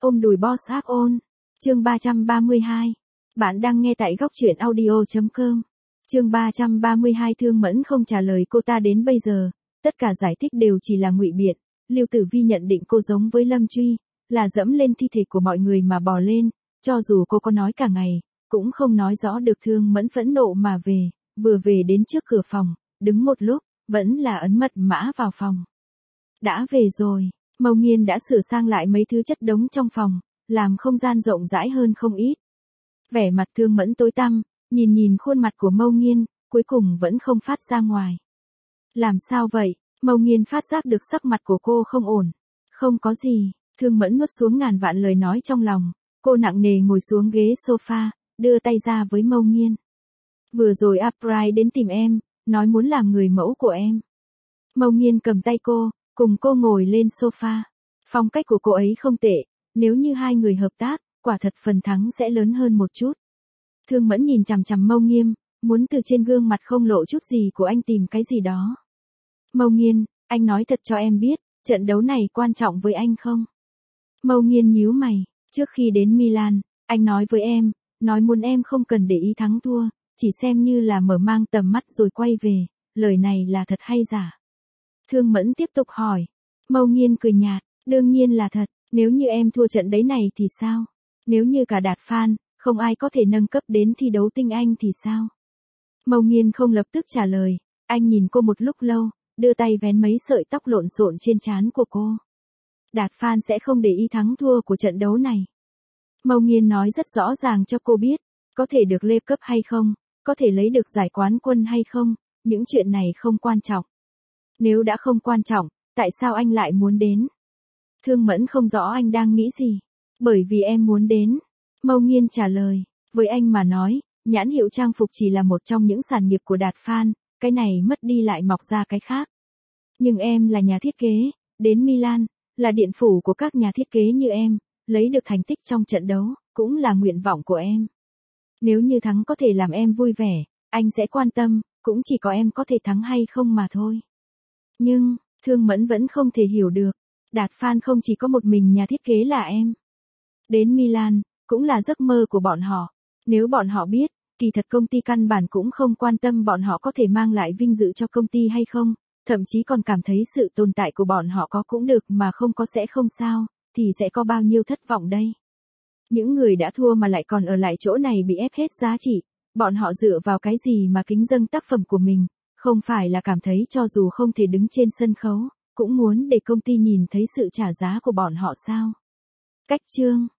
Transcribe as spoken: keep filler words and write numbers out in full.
Ôm đùi boss áp ôn. Chương ba trăm ba mươi hai. Bạn đang nghe tại góc truyện audio chấm com. Chương ba trăm ba mươi hai. Thương Mẫn không trả lời cô ta đến bây giờ, tất cả giải thích đều chỉ là ngụy biện. Lưu Tử Vi nhận định cô giống với Lâm Truy, là dẫm lên thi thể của mọi người mà bò lên, cho dù cô có nói cả ngày, cũng không nói rõ được. Thương Mẫn phẫn nộ mà về, vừa về đến trước cửa phòng, đứng một lúc, vẫn là ấn mật mã vào phòng. Đã về rồi, Mâu Nghiên đã sửa sang lại mấy thứ chất đống trong phòng, làm không gian rộng rãi hơn không ít. Vẻ mặt Thương Mẫn tối tăm, nhìn nhìn khuôn mặt của Mâu Nghiên, cuối cùng vẫn không phát ra ngoài. Làm sao vậy? Mâu Nghiên phát giác được sắc mặt của cô không ổn. Không có gì, Thương Mẫn nuốt xuống ngàn vạn lời nói trong lòng, cô nặng nề ngồi xuống ghế sofa, đưa tay ra với Mâu Nghiên. Vừa rồi April đến tìm em, nói muốn làm người mẫu của em. Mâu Nghiên cầm tay cô, cùng cô ngồi lên sofa. Phong cách của cô ấy không tệ, nếu như hai người hợp tác, quả thật phần thắng sẽ lớn hơn một chút. Thương Mẫn nhìn chằm chằm Mâu Nghiên, muốn từ trên gương mặt không lộ chút gì của anh tìm cái gì đó. Mâu Nghiên, anh nói thật cho em biết, trận đấu này quan trọng với anh không? Mâu Nghiên nhíu mày, trước khi đến Milan, anh nói với em, nói muốn em không cần để ý thắng thua, chỉ xem như là mở mang tầm mắt rồi quay về, lời này là thật hay giả? Thương Mẫn tiếp tục hỏi. Mâu Nghiên cười nhạt, đương nhiên là thật, nếu như em thua trận đấy này thì sao? Nếu như cả Đạt Phan, không ai có thể nâng cấp đến thi đấu tinh anh thì sao? Mâu Nghiên không lập tức trả lời, anh nhìn cô một lúc lâu, đưa tay vén mấy sợi tóc lộn xộn trên trán của cô. Đạt Phan sẽ không để ý thắng thua của trận đấu này. Mâu Nghiên nói rất rõ ràng cho cô biết, có thể được lên cấp hay không, có thể lấy được giải quán quân hay không, những chuyện này không quan trọng. Nếu đã không quan trọng, tại sao anh lại muốn đến? Thương Mẫn không rõ anh đang nghĩ gì. Bởi vì em muốn đến. Mâu Nghiên trả lời, với anh mà nói, nhãn hiệu trang phục chỉ là một trong những sản nghiệp của Đạt Phan, cái này mất đi lại mọc ra cái khác. Nhưng em là nhà thiết kế, đến Milan, là điện phủ của các nhà thiết kế như em, lấy được thành tích trong trận đấu, cũng là nguyện vọng của em. Nếu như thắng có thể làm em vui vẻ, anh sẽ quan tâm, cũng chỉ có em có thể thắng hay không mà thôi. Nhưng, Thương Mẫn vẫn không thể hiểu được, Đạt Phan không chỉ có một mình nhà thiết kế là em. Đến Milan, cũng là giấc mơ của bọn họ. Nếu bọn họ biết, kỳ thật công ty căn bản cũng không quan tâm bọn họ có thể mang lại vinh dự cho công ty hay không, thậm chí còn cảm thấy sự tồn tại của bọn họ có cũng được mà không có sẽ không sao, thì sẽ có bao nhiêu thất vọng đây. Những người đã thua mà lại còn ở lại chỗ này bị ép hết giá trị, bọn họ dựa vào cái gì mà kính dâng tác phẩm của mình, không phải là cảm thấy cho dù không thể đứng trên sân khấu, cũng muốn để công ty nhìn thấy sự trả giá của bọn họ sao? Cách chương